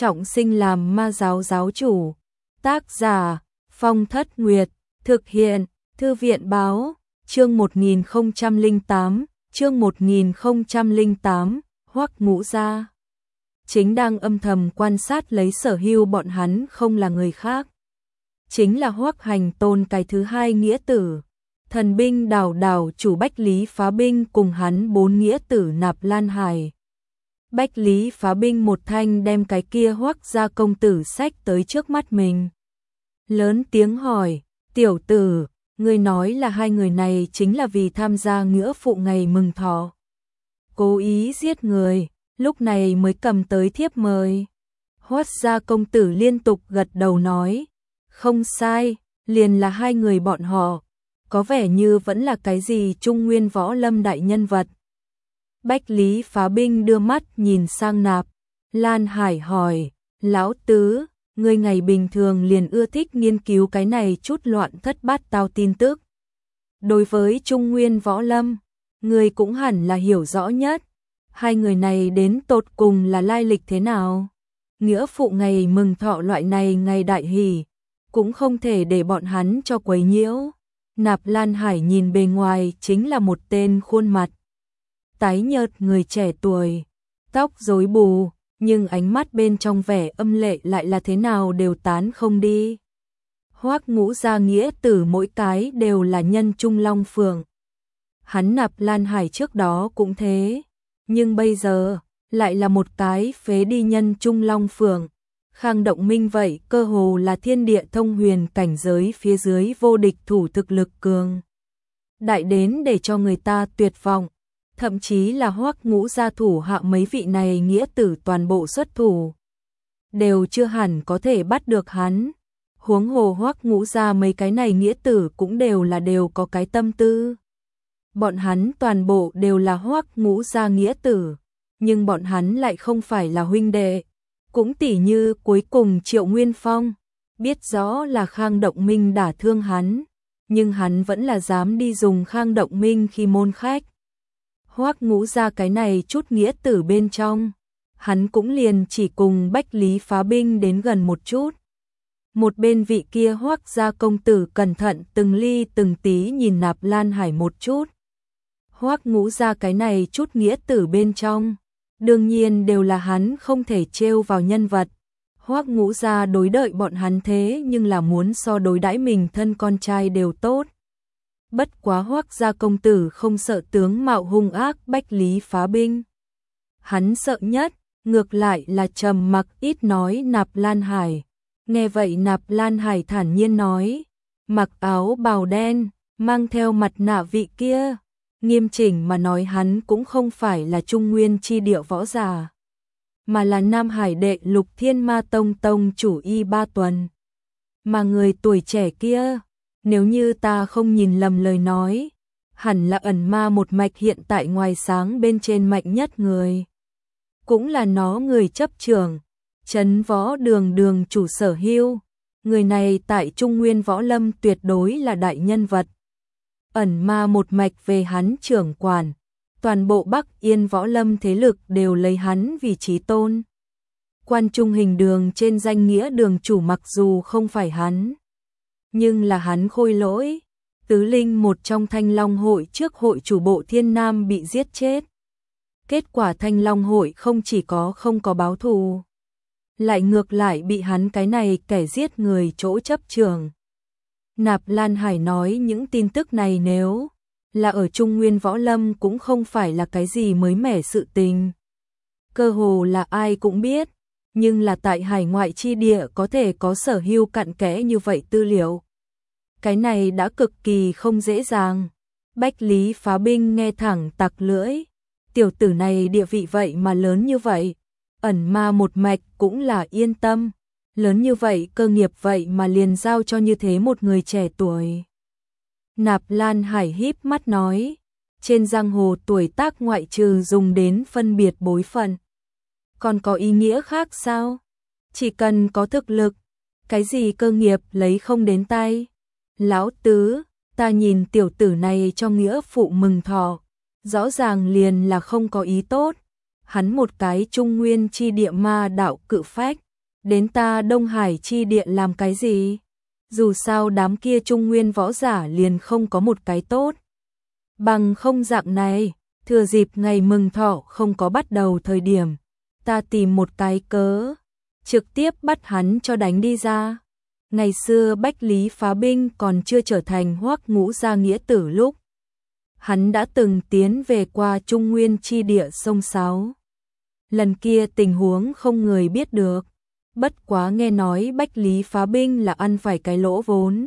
trọng sinh làm ma giáo giáo chủ. Tác giả Phong Thất Nguyệt, thực hiện Thư viện báo, chương 1008, Hoắc Ngũ Gia chính đang âm thầm quan sát lấy Sở Hưu bọn hắn, không là người khác, chính là Hoắc Hành Tôn cái thứ hai nghĩa tử, thần binh đảo đảo chủ Bách Lý Phá Binh cùng hắn 4 nghĩa tử Nạp Lan Hải. Bách Lý Phá Binh một thanh đem cái kia Hoắc gia công tử xách tới trước mắt mình. Lớn tiếng hỏi, tiểu tử, ngươi nói là hai người này chính là vì tham gia nghĩa phụ ngày mừng thọ, cố ý giết người, lúc này mới cầm tới thiếp mời. Hoắc gia công tử liên tục gật đầu nói, không sai, liền là hai người bọn họ, có vẻ như vẫn là cái gì Trung Nguyên võ lâm đại nhân vật. Bách Lý Phá Binh đưa mắt nhìn sang Nạp Lan Hải hỏi, lão tứ, ngươi ngày bình thường liền ưa thích nghiên cứu cái này chút loạn thất bát tao tin tức. Đối với Trung Nguyên võ lâm, ngươi cũng hẳn là hiểu rõ nhất. Hai người này đến tột cùng là lai lịch thế nào? Nghĩa phụ ngày mừng thọ loại này ngày đại hỷ, cũng không thể để bọn hắn cho quấy nhiễu. Nạp Lan Hải nhìn bề ngoài chính là một tên khuôn mặt tái nhợt người trẻ tuổi, tóc rối bù, nhưng ánh mắt bên trong vẻ âm lệ lại là thế nào đều tán không đi. Hoắc Ngũ gia nghĩa tử mỗi cái đều là nhân trung long phượng. Hắn Nạp Lan Hải trước đó cũng thế, nhưng bây giờ lại là một cái phế đi nhân trung long phượng. Khang Động Minh vậy cơ hồ là thiên địa thông huyền cảnh giới phía dưới vô địch thủ, thực lực cường đại đến để cho người ta tuyệt vọng. Thậm chí là Hoắc Ngũ gia thủ hạ mấy vị này nghĩa tử toàn bộ xuất thủ, đều chưa hẳn có thể bắt được hắn. Huống hồ Hoắc Ngũ gia mấy cái này nghĩa tử cũng đều có cái tâm tư. Bọn hắn toàn bộ đều là Hoắc Ngũ gia nghĩa tử, nhưng bọn hắn lại không phải là huynh đệ. Cũng tỉ như cuối cùng Triệu Nguyên Phong, biết rõ là Khang Động Minh đả thương hắn, nhưng hắn vẫn là dám đi dùng Khang Động Minh khi môn khách. Hoắc Ngũ gia cái này chút nghĩa tử bên trong, hắn cũng liền chỉ cùng Bách Lý Phá Binh đến gần một chút. Một bên vị kia Hoắc gia công tử cẩn thận từng ly từng tí nhìn Nạp Lan Hải một chút. Hoắc Ngũ gia cái này chút nghĩa tử bên trong, đương nhiên đều là hắn không thể trêu vào nhân vật. Hoắc Ngũ gia đối đợi bọn hắn thế nhưng là muốn so đối đãi mình thân con trai đều tốt. Bất quá Hoắc gia công tử không sợ tướng mạo hung ác Bách Lý Phá Binh. Hắn sợ nhất, ngược lại là trầm mặc ít nói Nạp Lan Hải. Nghe vậy Nạp Lan Hải thản nhiên nói, mặc áo bào đen, mang theo mặt nạ vị kia. Nghiêm chỉnh mà nói hắn cũng không phải là Trung Nguyên chi địa võ giả, mà là Nam Hải đệ lục Thiên Ma Tông tông chủ Y Ba Tuần. Mà người tuổi trẻ kia, nếu như ta không nhìn lầm lời nói, hẳn là ẩn ma một mạch hiện tại ngoài sáng bên trên mạnh nhất người. Cũng là nó người chấp trưởng, trấn võ đường đường chủ Sở Hưu. Người này tại Trung Nguyên võ lâm tuyệt đối là đại nhân vật. Ẩn ma một mạch về hắn trưởng quản, toàn bộ Bắc Yên võ lâm thế lực đều lấy hắn vì chí tôn. Quan Trung Hình Đường trên danh nghĩa đường chủ mặc dù không phải hắn, nhưng là hắn khôi lỗi, tứ linh một trong Thanh Long hội trước hội chủ bộ Thiên Nam bị giết chết. Kết quả Thanh Long hội không chỉ không có báo thù, lại ngược lại bị hắn cái này kẻ giết người chỗ chấp trường. Nạp Lan Hải nói những tin tức này nếu là ở Trung Nguyên võ lâm cũng không phải là cái gì mới mẻ sự tình. Cơ hồ là ai cũng biết, nhưng là tại hải ngoại chi địa có thể có Sở Hưu cặn kẽ như vậy tư liệu. Cái này đã cực kỳ không dễ dàng. Bách Lý Phá Binh nghe thẳng tặc lưỡi, tiểu tử này địa vị vậy mà lớn như vậy, ẩn ma một mạch cũng là yên tâm. Lớn như vậy cơ nghiệp vậy mà liền giao cho như thế một người trẻ tuổi. Nạp Lan Hải híp mắt nói, trên giang hồ tuổi tác ngoại trừ dùng đến phân biệt bối phận, còn có ý nghĩa khác sao? Chỉ cần có thực lực, cái gì cơ nghiệp lấy không đến tay. Lão tứ, ta nhìn tiểu tử này cho nghĩa phụ mừng thọ, rõ ràng liền là không có ý tốt. Hắn một cái Trung Nguyên chi địa ma đạo cự phách, đến ta Đông Hải chi địa làm cái gì? Dù sao đám kia trung nguyên võ giả liền không có một cái tốt. Bằng không dạng này, thừa dịp ngày mừng thọ không có bắt đầu thời điểm, ta tìm một cái cớ, trực tiếp bắt hắn cho đánh đi ra. Ngày xưa Bách Lý Phá Binh còn chưa trở thành Hoắc Ngũ gia nghĩa tử lúc, hắn đã từng tiến về qua Trung Nguyên chi địa sông Sáo. Lần kia tình huống không người biết được, bất quá nghe nói Bách Lý Phá Binh là ăn phải cái lỗ vốn.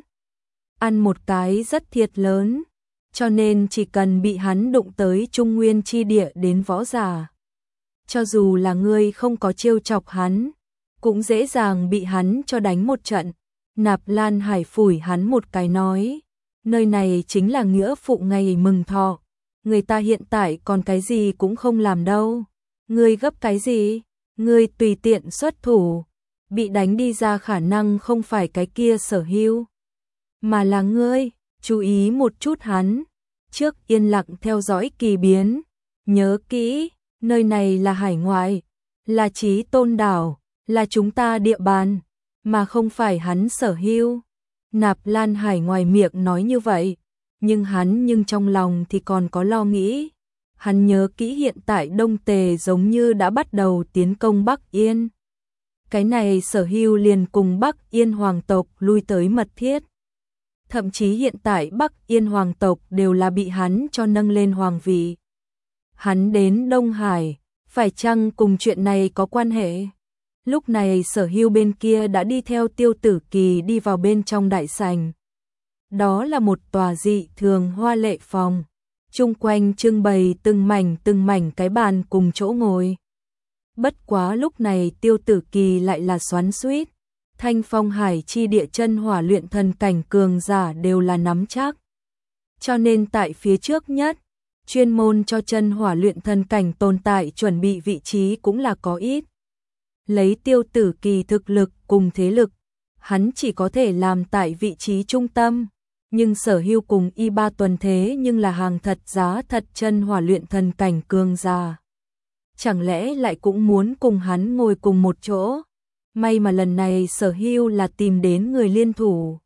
Ăn một cái rất thiệt lớn, cho nên chỉ cần bị hắn đụng tới Trung Nguyên chi địa đến võ giả. Cho dù là ngươi không có trêu chọc hắn, cũng dễ dàng bị hắn cho đánh một trận. Nạp Lan Hải phủi hắn một cái nói, nơi này chính là nghĩa phụ ngày mừng thọ, người ta hiện tại còn cái gì cũng không làm đâu. Ngươi gấp cái gì? Ngươi tùy tiện xuất thủ, bị đánh đi ra khả năng không phải cái kia Sở Hưu, mà là ngươi. Chú ý một chút hắn, trước yên lặng theo dõi kỳ biến, nhớ kỹ, nơi này là hải ngoại, là Chí Tôn đảo, là chúng ta địa bàn, mà không phải hắn Sở Hưu. Nạp Lan Hải ngoài miệng nói như vậy, nhưng trong lòng thì còn có lo nghĩ. Hắn nhớ kỹ hiện tại Đông Tề giống như đã bắt đầu tiến công Bắc Yên. Cái này Sở Hưu liền cùng Bắc Yên hoàng tộc lui tới mật thiết. Thậm chí hiện tại Bắc Yên hoàng tộc đều là bị hắn cho nâng lên hoàng vị. Hắn đến Đông Hải, phải chăng cùng chuyện này có quan hệ? Lúc này Sở Hưu bên kia đã đi theo Tiêu Tử Kỳ đi vào bên trong đại sảnh. Đó là một tòa dị thường hoa lệ phòng, chung quanh trưng bày từng mảnh cái bàn cùng chỗ ngồi. Bất quá lúc này Tiêu Tử Kỳ lại là xoắn xuýt, Thanh Phong Hải chi địa chân hỏa luyện thần cảnh cường giả đều là nắm chắc. Cho nên tại phía trước nhất, chuyên môn cho chân hỏa luyện thần cảnh tồn tại chuẩn bị vị trí cũng là có ít. Lấy Tiêu Tử Kỳ thực lực cùng thế lực, hắn chỉ có thể làm tại vị trí trung tâm, nhưng Sở Hưu cùng y ba tuần thế nhưng là hàng thật giá thật chân hỏa luyện thần cảnh cường giả. Chẳng lẽ lại cũng muốn cùng hắn ngồi cùng một chỗ? May mà lần này Sở Hưu là tìm đến người liên thủ,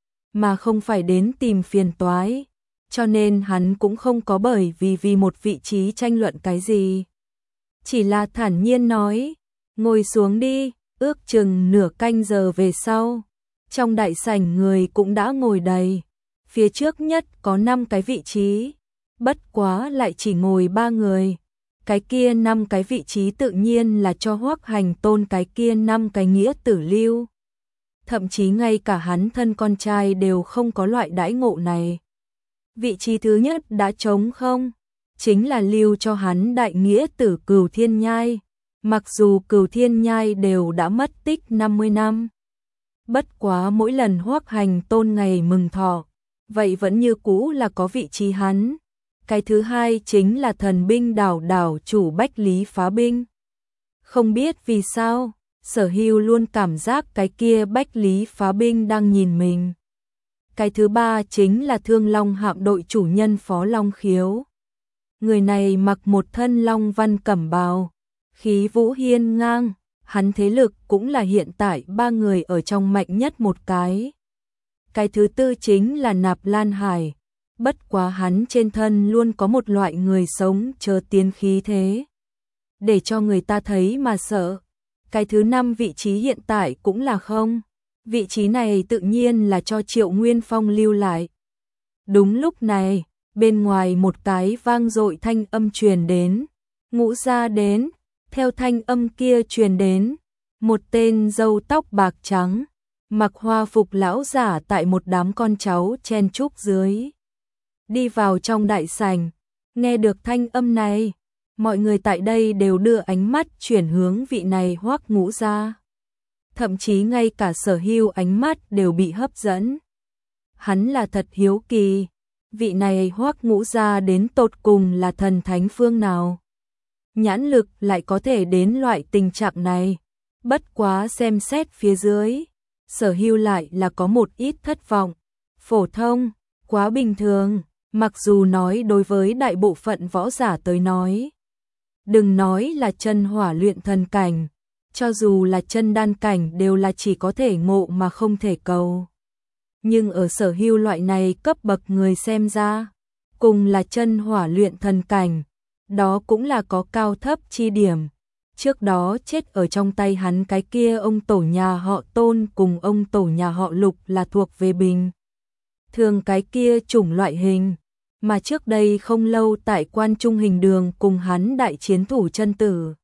mà không phải đến tìm phiền toái, cho nên hắn cũng không có bởi vì một vị trí tranh luận cái gì. Chỉ là thản nhiên nói, ngồi xuống đi. Ước chừng nửa canh giờ về sau, trong đại sảnh người cũng đã ngồi đầy. Phía trước nhất có 5 cái vị trí, bất quá lại chỉ ngồi 3 người. Cái kia 5 cái vị trí tự nhiên là cho Hoắc Hành Tôn cái kia 5 cái nghĩa tử lưu. Thậm chí ngay cả hắn thân con trai đều không có loại đãi ngộ này. Vị trí thứ nhất đã trống không, chính là lưu cho hắn đại nghĩa tử Cửu Thiên Nhai. Mặc dù Cửu Thiên Nhai đều đã mất tích 50 năm. Bất quá mỗi lần Hoắc Hành Tôn ngày mừng thọ, vậy vẫn như cũ là có vị trí hắn. Cái thứ hai chính là thần binh đảo đảo chủ Bách Lý Phá Binh. Không biết vì sao, Sở Hưu luôn cảm giác cái kia Bách Lý Phá Binh đang nhìn mình. Cái thứ ba chính là Thương Long hạm đội chủ nhân Phó Long Khiếu. Người này mặc một thân long văn cẩm bào, khí vũ hiên ngang, hắn thế lực cũng là hiện tại 3 người ở trong mạnh nhất một cái. Cái thứ tư chính là Nạp Lan Hải, bất quá hắn trên thân luôn có một loại người sống chờ tiến khí thế, để cho người ta thấy mà sợ. Cái thứ 5 vị trí hiện tại cũng là không, vị trí này tự nhiên là cho Triệu Nguyên Phong lưu lại. Đúng lúc này, bên ngoài một cái vang dội thanh âm truyền đến, Ngũ gia đến. Theo thanh âm kia truyền đến, một tên râu tóc bạc trắng, mặc hoa phục lão giả tại một đám con cháu chen chúc dưới. Đi vào trong đại sảnh, nghe được thanh âm này, mọi người tại đây đều đưa ánh mắt chuyển hướng vị này Hoắc Ngũ gia. Thậm chí ngay cả Sở Hưu ánh mắt đều bị hấp dẫn. Hắn là thật hiếu kỳ, vị này Hoắc Ngũ gia đến tột cùng là thần thánh phương nào? Nhãn lực lại có thể đến loại tình trạng này. Bất quá xem xét phía dưới, Sở Hưu lại là có một ít thất vọng. Phổ thông, quá bình thường, mặc dù nói đối với đại bộ phận võ giả tới nói. Đừng nói là chân hỏa luyện thần cảnh, cho dù là chân đan cảnh đều là chỉ có thể ngộ mà không thể cầu. Nhưng ở Sở Hưu loại này cấp bậc người xem ra, cùng là chân hỏa luyện thần cảnh, đó cũng là có cao thấp chi điểm. Trước đó chết ở trong tay hắn cái kia ông tổ nhà họ Tôn cùng ông tổ nhà họ Lục là thuộc về bình thường cái kia chủng loại hình, mà trước đây không lâu tại Quan Trung Hình Đường cùng hắn đại chiến thủ chân tử.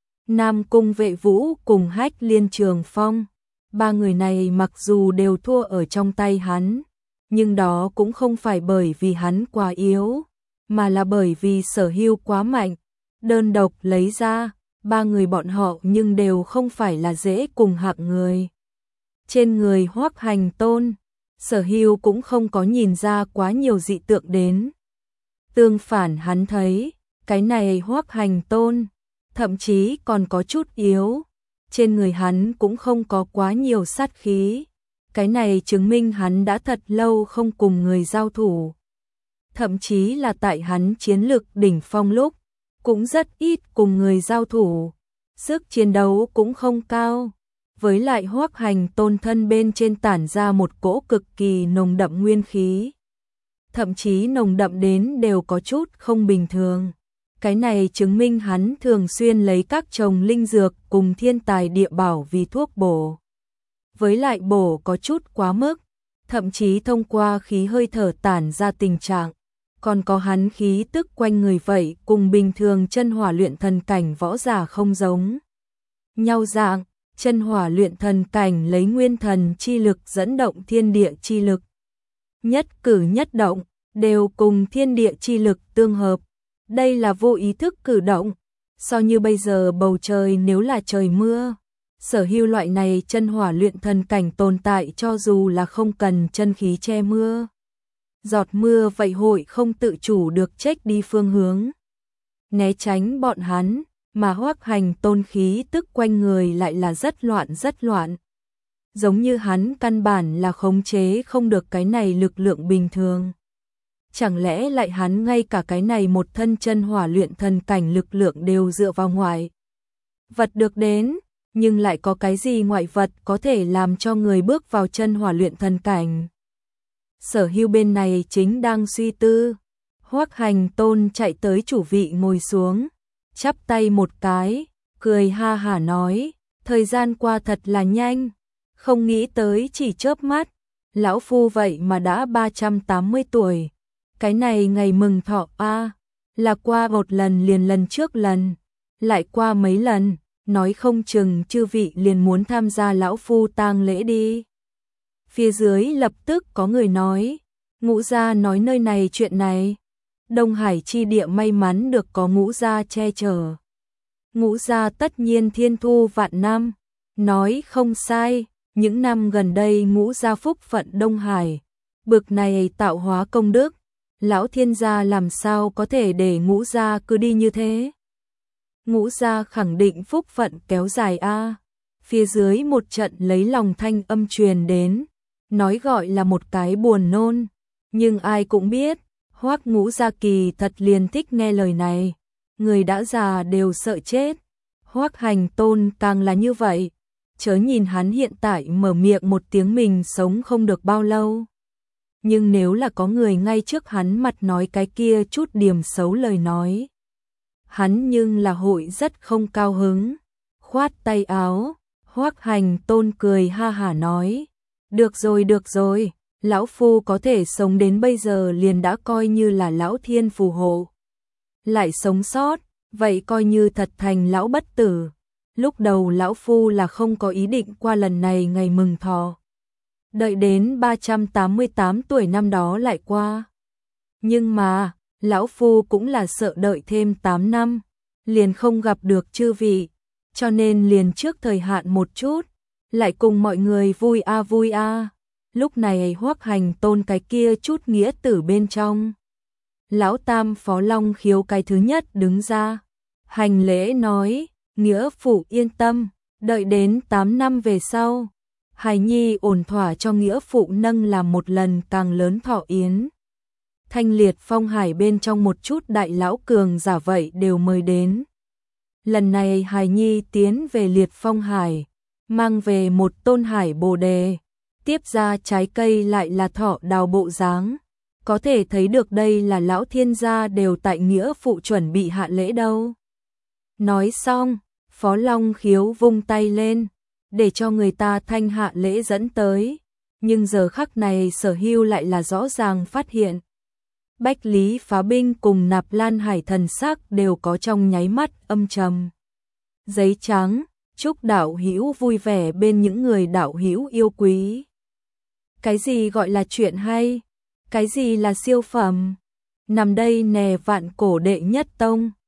Nam Cung Vệ Vũ cùng Hách Liên Trường Phong, ba người này mặc dù đều thua ở trong tay hắn, nhưng đó cũng không phải bởi vì hắn quá yếu, mà là bởi vì Sở Hưu quá mạnh. Đơn độc lấy ra, ba người bọn họ nhưng đều không phải là dễ cùng hạng người. Trên người Hoắc Hành Tôn, Sở Hưu cũng không có nhìn ra quá nhiều dị tượng đến. Tương phản hắn thấy, cái này Hoắc Hành Tôn, thậm chí còn có chút yếu. Trên người hắn cũng không có quá nhiều sát khí. Cái này chứng minh hắn đã thật lâu không cùng người giao thủ. Thậm chí là tại hắn chiến lực đỉnh phong lúc, cũng rất ít cùng người giao thủ. Sức chiến đấu cũng không cao. Với lại Hoắc Hành Tôn thân bên trên tản ra một cỗ cực kỳ nồng đậm nguyên khí. Thậm chí nồng đậm đến đều có chút không bình thường. Cái này chứng minh hắn thường xuyên lấy các trồng linh dược cùng thiên tài địa bảo vì thuốc bổ. Với lại bổ có chút quá mức, thậm chí thông qua khí hơi thở tản ra tình trạng, còn có hắn khí tức quanh người vậy cùng bình thường chân hỏa luyện thần cảnh võ giả không giống nhau dạng. Chân hỏa luyện thần cảnh lấy nguyên thần chi lực dẫn động thiên địa chi lực. Nhất cử nhất động, đều cùng thiên địa chi lực tương hợp. Đây là vô ý thức cử động. So như bây giờ bầu trời nếu là trời mưa, Sở Hưu loại này chân hỏa luyện thần cảnh tồn tại cho dù là không cần chân khí che mưa. Giọt mưa vậy hội không tự chủ được trách đi phương hướng. Né tránh bọn hắn. Mà Hoắc Hành Tôn khí tức quanh người lại là rất loạn. Giống như hắn căn bản là khống chế không được cái này lực lượng bình thường. Chẳng lẽ lại hắn ngay cả cái này một thân chân hỏa luyện thần cảnh lực lượng đều dựa vào ngoại vật được đến, nhưng lại có cái gì ngoại vật có thể làm cho người bước vào chân hỏa luyện thần cảnh. Sở Hưu bên này chính đang suy tư, Hoắc Hành Tôn chạy tới chủ vị ngồi xuống, chắp tay một cái, cười ha hả nói, thời gian qua thật là nhanh, không nghĩ tới chỉ chớp mắt, lão phu vậy mà đã 380 tuổi. Cái này ngày mừng thọ là qua một lần liền lần trước lần, lại qua mấy lần, nói không chừng chư vị liền muốn tham gia lão phu tang lễ đi. Phía dưới lập tức có người nói, Ngũ gia nói nơi này chuyện này. Đông Hải chi địa may mắn được có Ngũ gia che chở. Ngũ gia tất nhiên thiên thu vạn năm, nói không sai, những năm gần đây Ngũ gia phúc phận Đông Hải, bực này tạo hóa công đức, lão thiên gia làm sao có thể để Ngũ gia cứ đi như thế. Ngũ gia khẳng định phúc phận kéo dài Phía dưới một trận lấy lòng thanh âm truyền đến, nói gọi là một cái buồn nôn, nhưng ai cũng biết, Hoắc Ngũ gia kỳ thật liền thích nghe lời này, người đã già đều sợ chết. Hoắc Hành Tôn càng là như vậy, chớ nhìn hắn hiện tại mở miệng một tiếng mình sống không được bao lâu. Nhưng nếu là có người ngay trước hắn mặt nói cái kia chút điểm xấu lời nói, hắn nhưng là hội rất không cao hứng. Khoát tay áo, Hoắc Hành Tôn cười ha hả nói, được rồi, lão phu có thể sống đến bây giờ liền đã coi như là lão thiên phù hộ. Lại sống sót, vậy coi như thật thành lão bất tử. Lúc đầu lão phu là không có ý định qua lần này ngày mừng thọ. Đợi đến 388 tuổi năm đó lại qua. Nhưng mà, lão phu cũng là sợ đợi thêm 8 năm, liền không gặp được chư vị, cho nên liền trước thời hạn một chút, lại cùng mọi người vui a. Lúc này Hoắc Hành Tôn cái kia chút nghĩa tử bên trong. Lão Tam Phó Long Khiếu cái thứ nhất đứng ra, hành lễ nói, nghĩa phụ yên tâm, đợi đến 8 năm về sau, hài nhi ổn thỏa cho nghĩa phụ nâng làm một lần càng lớn thọ yến. Thanh Liệt Phong Hải bên trong một chút đại lão cường giả vậy đều mời đến. Lần này Hải Nhi tiến về Liệt Phong Hải, mang về một tôn hải bồ đề, tiếp ra trái cây lại là thọ đào bộ dáng. Có thể thấy được đây là lão thiên gia đều tại nghĩa phụ chuẩn bị hạ lễ đâu. Nói xong, Phó Long Khiếu vung tay lên, để cho người ta thanh hạ lễ dẫn tới. Nhưng giờ khắc này Sở Hưu lại là rõ ràng phát hiện. Bách Lý Phá Binh cùng Nạp Lan Hải thần sắc đều có trong nháy mắt âm trầm. Giấy trắng, chúc đạo hữu vui vẻ bên những người đạo hữu yêu quý. Cái gì gọi là chuyện hay? Cái gì là siêu phẩm? Nằm đây nè Vạn Cổ đệ nhất tông.